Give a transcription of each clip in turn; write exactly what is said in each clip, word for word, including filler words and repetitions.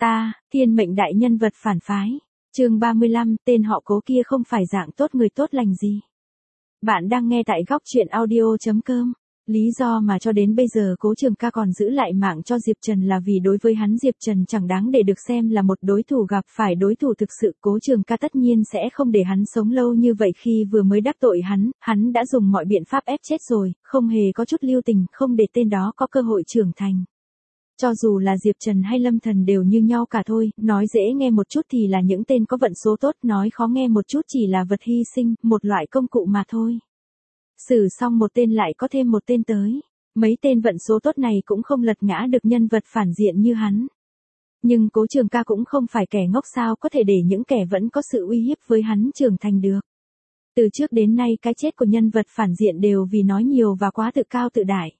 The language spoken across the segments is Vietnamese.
Ta, thiên mệnh đại nhân vật phản phái. Chương ba mươi lăm, tên họ Cố kia không phải dạng tốt người tốt lành gì. Bạn đang nghe tại góc truyện audio chấm com. Lý do mà cho đến bây giờ Cố Trường Ca còn giữ lại mạng cho Diệp Trần là vì đối với hắn Diệp Trần chẳng đáng để được xem là một đối thủ, gặp phải đối thủ thực sự Cố Trường Ca tất nhiên sẽ không để hắn sống lâu như vậy. Khi vừa mới đắc tội hắn, hắn đã dùng mọi biện pháp ép chết rồi, không hề có chút lưu tình, không để tên đó có cơ hội trưởng thành. Cho dù là Diệp Trần hay Lâm Thần đều như nhau cả thôi, nói dễ nghe một chút thì là những tên có vận số tốt, nói khó nghe một chút chỉ là vật hy sinh, một loại công cụ mà thôi. Xử xong một tên lại có thêm một tên tới, mấy tên vận số tốt này cũng không lật ngã được nhân vật phản diện như hắn. Nhưng Cố Trường Ca cũng không phải kẻ ngốc, sao có thể để những kẻ vẫn có sự uy hiếp với hắn trưởng thành được. Từ trước đến nay cái chết của nhân vật phản diện đều vì nói nhiều và quá tự cao tự đại.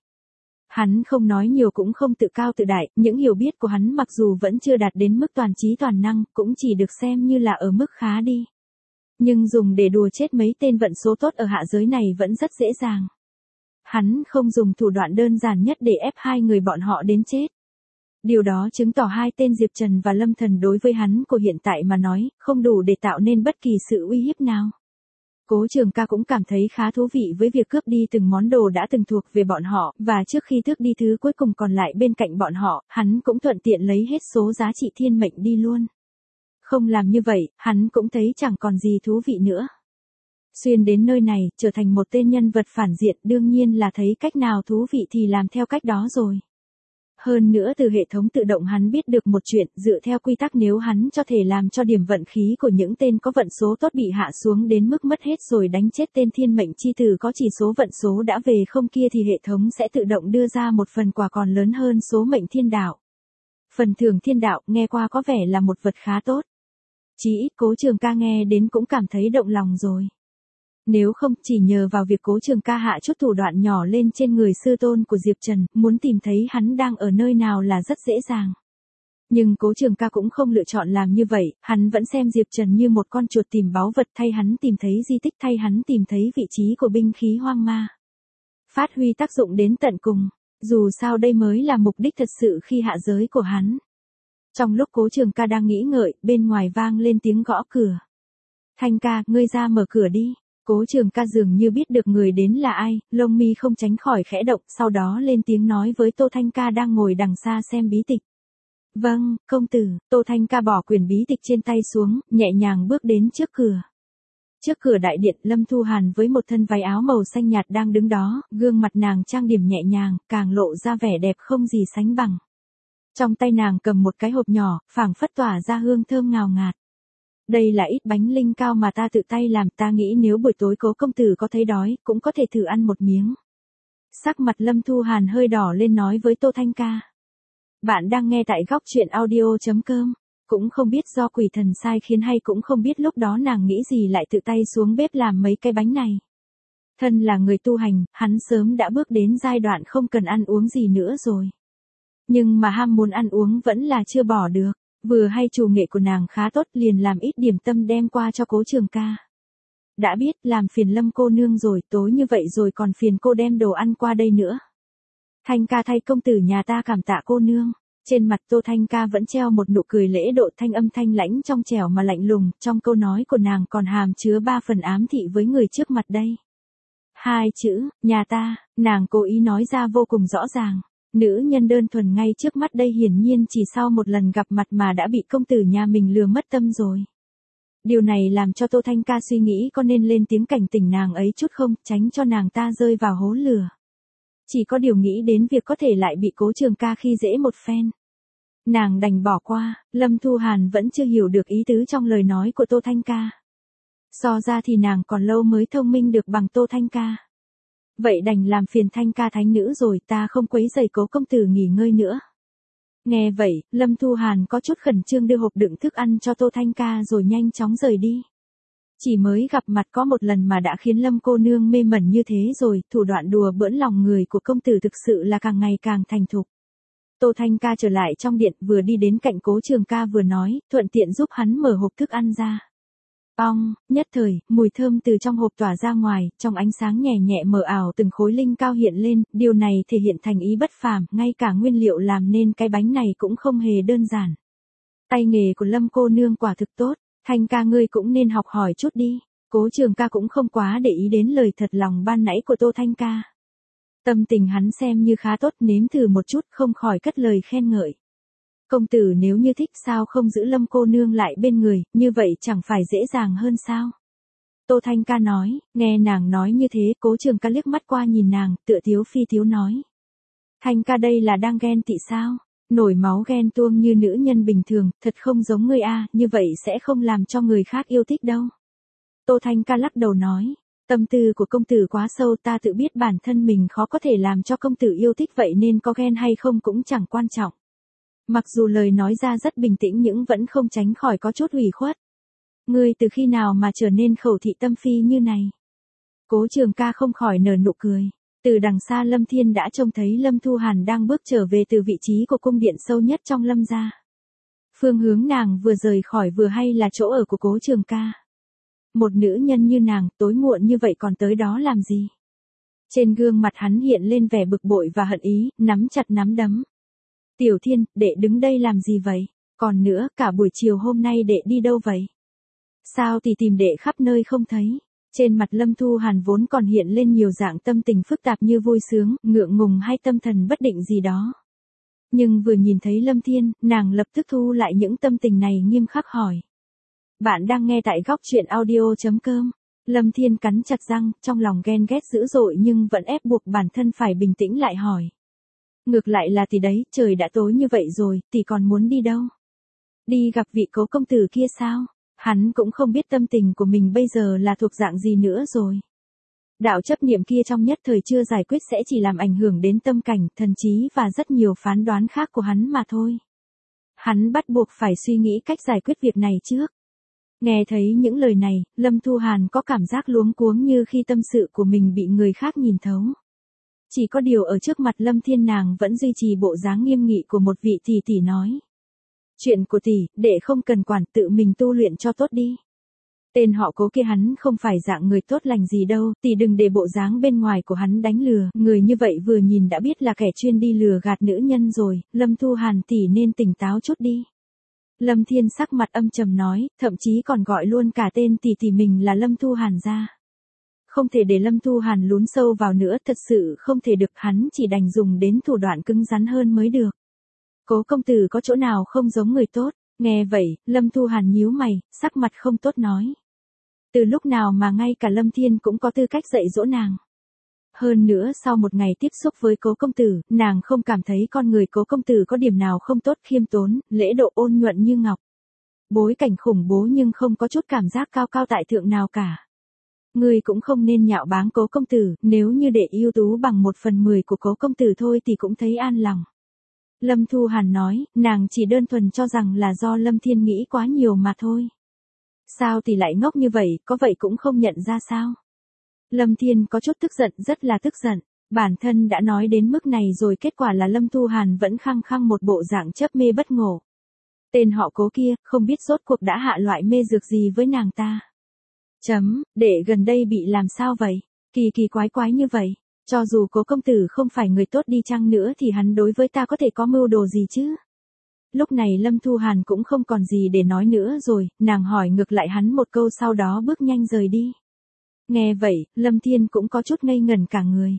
Hắn không nói nhiều cũng không tự cao tự đại, những hiểu biết của hắn mặc dù vẫn chưa đạt đến mức toàn trí toàn năng, cũng chỉ được xem như là ở mức khá đi. Nhưng dùng để đùa chết mấy tên vận số tốt ở hạ giới này vẫn rất dễ dàng. Hắn không dùng thủ đoạn đơn giản nhất để ép hai người bọn họ đến chết. Điều đó chứng tỏ hai tên Diệp Trần và Lâm Thần đối với hắn của hiện tại mà nói, không đủ để tạo nên bất kỳ sự uy hiếp nào. Cố Trường Ca cũng cảm thấy khá thú vị với việc cướp đi từng món đồ đã từng thuộc về bọn họ, và trước khi tước đi thứ cuối cùng còn lại bên cạnh bọn họ, hắn cũng thuận tiện lấy hết số giá trị thiên mệnh đi luôn. Không làm như vậy, hắn cũng thấy chẳng còn gì thú vị nữa. Xuyên đến nơi này, trở thành một tên nhân vật phản diện, đương nhiên là thấy cách nào thú vị thì làm theo cách đó rồi. Hơn nữa từ hệ thống tự động hắn biết được một chuyện, dựa theo quy tắc nếu hắn cho thể làm cho điểm vận khí của những tên có vận số tốt bị hạ xuống đến mức mất hết rồi đánh chết tên thiên mệnh chi tử có chỉ số vận số đã về không kia thì hệ thống sẽ tự động đưa ra một phần quà còn lớn hơn số mệnh thiên đạo. Phần thưởng thiên đạo nghe qua có vẻ là một vật khá tốt. Chí ít Cố Trường Ca nghe đến cũng cảm thấy động lòng rồi. Nếu không chỉ nhờ vào việc Cố Trường Ca hạ chút thủ đoạn nhỏ lên trên người sư tôn của Diệp Trần, muốn tìm thấy hắn đang ở nơi nào là rất dễ dàng. Nhưng Cố Trường Ca cũng không lựa chọn làm như vậy, hắn vẫn xem Diệp Trần như một con chuột tìm báu vật, thay hắn tìm thấy di tích, thay hắn tìm thấy vị trí của binh khí hoang ma. Phát huy tác dụng đến tận cùng, dù sao đây mới là mục đích thật sự khi hạ giới của hắn. Trong lúc Cố Trường Ca đang nghĩ ngợi, bên ngoài vang lên tiếng gõ cửa. Thanh ca, ngươi ra mở cửa đi. Cố Trường Ca dường như biết được người đến là ai, lông mi không tránh khỏi khẽ động, sau đó lên tiếng nói với Tô Thanh Ca đang ngồi đằng xa xem bí tịch. Vâng, công tử. Tô Thanh Ca bỏ quyển bí tịch trên tay xuống, nhẹ nhàng bước đến trước cửa. Trước cửa đại điện, Lâm Thu Hàn với một thân váy áo màu xanh nhạt đang đứng đó, gương mặt nàng trang điểm nhẹ nhàng, càng lộ ra vẻ đẹp không gì sánh bằng. Trong tay nàng cầm một cái hộp nhỏ, phảng phất tỏa ra hương thơm ngào ngạt. Đây là ít bánh linh cao mà ta tự tay làm, ta nghĩ nếu buổi tối Cố công tử có thấy đói, cũng có thể thử ăn một miếng. Sắc mặt Lâm Thu Hàn hơi đỏ lên nói với Tô Thanh Ca. Bạn đang nghe tại góc truyện audio chấm com. Cũng không biết do quỷ thần sai khiến hay cũng không biết lúc đó nàng nghĩ gì lại tự tay xuống bếp làm mấy cái bánh này. Thân là người tu hành, hắn sớm đã bước đến giai đoạn không cần ăn uống gì nữa rồi. Nhưng mà ham muốn ăn uống vẫn là chưa bỏ được. Vừa hay chủ nghệ của nàng khá tốt liền làm ít điểm tâm đem qua cho Cố Trường Ca. Đã biết làm phiền Lâm cô nương rồi, tối như vậy rồi còn phiền cô đem đồ ăn qua đây nữa. Thanh ca thay công tử nhà ta cảm tạ cô nương. Trên mặt Tô Thanh Ca vẫn treo một nụ cười lễ độ, thanh âm thanh lãnh trong trẻo mà lạnh lùng, trong câu nói của nàng còn hàm chứa ba phần ám thị với người trước mặt đây. Hai chữ, nhà ta, nàng cố ý nói ra vô cùng rõ ràng. Nữ nhân đơn thuần ngay trước mắt đây hiển nhiên chỉ sau một lần gặp mặt mà đã bị công tử nhà mình lừa mất tâm rồi. Điều này làm cho Tô Thanh Ca suy nghĩ có nên lên tiếng cảnh tỉnh nàng ấy chút không, tránh cho nàng ta rơi vào hố lửa. Chỉ có điều nghĩ đến việc có thể lại bị Cố Trường Ca khi dễ một phen. Nàng đành bỏ qua, Lâm Thu Hàn vẫn chưa hiểu được ý tứ trong lời nói của Tô Thanh Ca. So ra thì nàng còn lâu mới thông minh được bằng Tô Thanh Ca. Vậy đành làm phiền Thanh ca thánh nữ rồi, ta không quấy rầy Cố công tử nghỉ ngơi nữa. Nghe vậy, Lâm Thu Hàn có chút khẩn trương đưa hộp đựng thức ăn cho Tô Thanh Ca rồi nhanh chóng rời đi. Chỉ mới gặp mặt có một lần mà đã khiến Lâm cô nương mê mẩn như thế rồi, thủ đoạn đùa bỡn lòng người của công tử thực sự là càng ngày càng thành thục. Tô Thanh Ca trở lại trong điện, vừa đi đến cạnh Cố Trường Ca vừa nói, thuận tiện giúp hắn mở hộp thức ăn ra. Ong, nhất thời, mùi thơm từ trong hộp tỏa ra ngoài, trong ánh sáng nhẹ nhẹ mờ ảo từng khối linh cao hiện lên, điều này thể hiện thành ý bất phàm, ngay cả nguyên liệu làm nên cái bánh này cũng không hề đơn giản. Tay nghề của Lâm cô nương quả thực tốt, Thanh ca ngươi cũng nên học hỏi chút đi. Cố Trường ca cũng không quá để ý đến lời thật lòng ban nãy của Tô Thanh ca. Tâm tình hắn xem như khá tốt, nếm thử một chút không khỏi cất lời khen ngợi. Công tử nếu như thích sao không giữ Lâm cô nương lại bên người, như vậy chẳng phải dễ dàng hơn sao? Tô Thanh ca nói, nghe nàng nói như thế, Cố Trường ca liếc mắt qua nhìn nàng, tựa thiếu phi thiếu nói. Thanh ca đây là đang ghen tị sao? Nổi máu ghen tuông như nữ nhân bình thường, thật không giống ngươi a, như vậy sẽ không làm cho người khác yêu thích đâu. Tô Thanh ca lắc đầu nói, tâm tư của công tử quá sâu, ta tự biết bản thân mình khó có thể làm cho công tử yêu thích, vậy nên có ghen hay không cũng chẳng quan trọng. Mặc dù lời nói ra rất bình tĩnh nhưng vẫn không tránh khỏi có chút ủy khuất. Ngươi từ khi nào mà trở nên khẩu thị tâm phi như này? Cố Trường ca không khỏi nở nụ cười. Từ đằng xa Lâm Thiên đã trông thấy Lâm Thu Hàn đang bước trở về từ vị trí của cung điện sâu nhất trong Lâm gia. Phương hướng nàng vừa rời khỏi vừa hay là chỗ ở của Cố Trường ca. Một nữ nhân như nàng, tối muộn như vậy còn tới đó làm gì? Trên gương mặt hắn hiện lên vẻ bực bội và hận ý, nắm chặt nắm đấm. Tiểu Thiên, đệ đứng đây làm gì vậy? Còn nữa, cả buổi chiều hôm nay đệ đi đâu vậy? Sao thì tìm đệ khắp nơi không thấy? Trên mặt Lâm Thu Hàn vốn còn hiện lên nhiều dạng tâm tình phức tạp như vui sướng, ngượng ngùng hay tâm thần bất định gì đó. Nhưng vừa nhìn thấy Lâm Thiên, nàng lập tức thu lại những tâm tình này, nghiêm khắc hỏi. Bạn đang nghe tại góc truyện audio.com. Lâm Thiên cắn chặt răng, trong lòng ghen ghét dữ dội nhưng vẫn ép buộc bản thân phải bình tĩnh lại hỏi. Ngược lại là tỷ đấy, trời đã tối như vậy rồi, tỷ còn muốn đi đâu? Đi gặp vị Cố công tử kia sao? Hắn cũng không biết tâm tình của mình bây giờ là thuộc dạng gì nữa rồi. Đạo chấp niệm kia trong nhất thời chưa giải quyết sẽ chỉ làm ảnh hưởng đến tâm cảnh, thần trí và rất nhiều phán đoán khác của hắn mà thôi. Hắn bắt buộc phải suy nghĩ cách giải quyết việc này trước. Nghe thấy những lời này, Lâm Thu Hàn có cảm giác luống cuống như khi tâm sự của mình bị người khác nhìn thấu. Chỉ có điều ở trước mặt Lâm Thiên nàng vẫn duy trì bộ dáng nghiêm nghị của một vị tỷ tỷ nói. Chuyện của tỷ, đệ không cần quản, tự mình tu luyện cho tốt đi. Tên họ Cố kia hắn không phải dạng người tốt lành gì đâu, tỷ đừng để bộ dáng bên ngoài của hắn đánh lừa, người như vậy vừa nhìn đã biết là kẻ chuyên đi lừa gạt nữ nhân rồi, Lâm Thu Hàn tỷ nên tỉnh táo chút đi. Lâm Thiên sắc mặt âm trầm nói, thậm chí còn gọi luôn cả tên tỷ tỷ mình là Lâm Thu Hàn ra. Không thể để Lâm Thu Hàn lún sâu vào nữa, thật sự không thể được, hắn chỉ đành dùng đến thủ đoạn cứng rắn hơn mới được. Cố công tử có chỗ nào không giống người tốt? Nghe vậy, Lâm Thu Hàn nhíu mày, sắc mặt không tốt nói. Từ lúc nào mà ngay cả Lâm Thiên cũng có tư cách dạy dỗ nàng. Hơn nữa sau một ngày tiếp xúc với Cố công tử, nàng không cảm thấy con người Cố công tử có điểm nào không tốt, khiêm tốn, lễ độ ôn nhuận như ngọc. Bối cảnh khủng bố nhưng không có chút cảm giác cao cao tại thượng nào cả. Ngươi cũng không nên nhạo báng Cố công tử, nếu như để ưu tú bằng một phần mười của Cố công tử thôi thì cũng thấy an lòng. Lâm Thu Hàn nói, nàng chỉ đơn thuần cho rằng là do Lâm Thiên nghĩ quá nhiều mà thôi. Sao thì lại ngốc như vậy, có vậy cũng không nhận ra sao? Lâm Thiên có chút tức giận, rất là tức giận. Bản thân đã nói đến mức này rồi kết quả là Lâm Thu Hàn vẫn khăng khăng một bộ dạng chấp mê bất ngộ. Tên họ Cố kia, không biết rốt cuộc đã hạ loại mê dược gì với nàng ta. Chấm, để gần đây bị làm sao vậy? Kỳ kỳ quái quái như vậy. Cho dù Cố công tử không phải người tốt đi chăng nữa thì hắn đối với ta có thể có mưu đồ gì chứ? Lúc này Lâm Thu Hàn cũng không còn gì để nói nữa rồi, nàng hỏi ngược lại hắn một câu sau đó bước nhanh rời đi. Nghe vậy, Lâm Thiên cũng có chút ngây ngẩn cả người.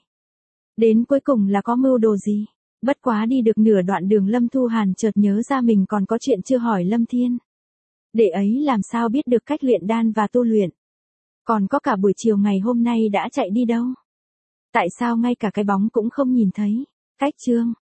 Đến cuối cùng là có mưu đồ gì? Bất quá đi được nửa đoạn đường Lâm Thu Hàn chợt nhớ ra mình còn có chuyện chưa hỏi Lâm Thiên. Đệ ấy làm sao biết được cách luyện đan và tu luyện? Còn có cả buổi chiều ngày hôm nay đã chạy đi đâu? Tại sao ngay cả cái bóng cũng không nhìn thấy? Cách chương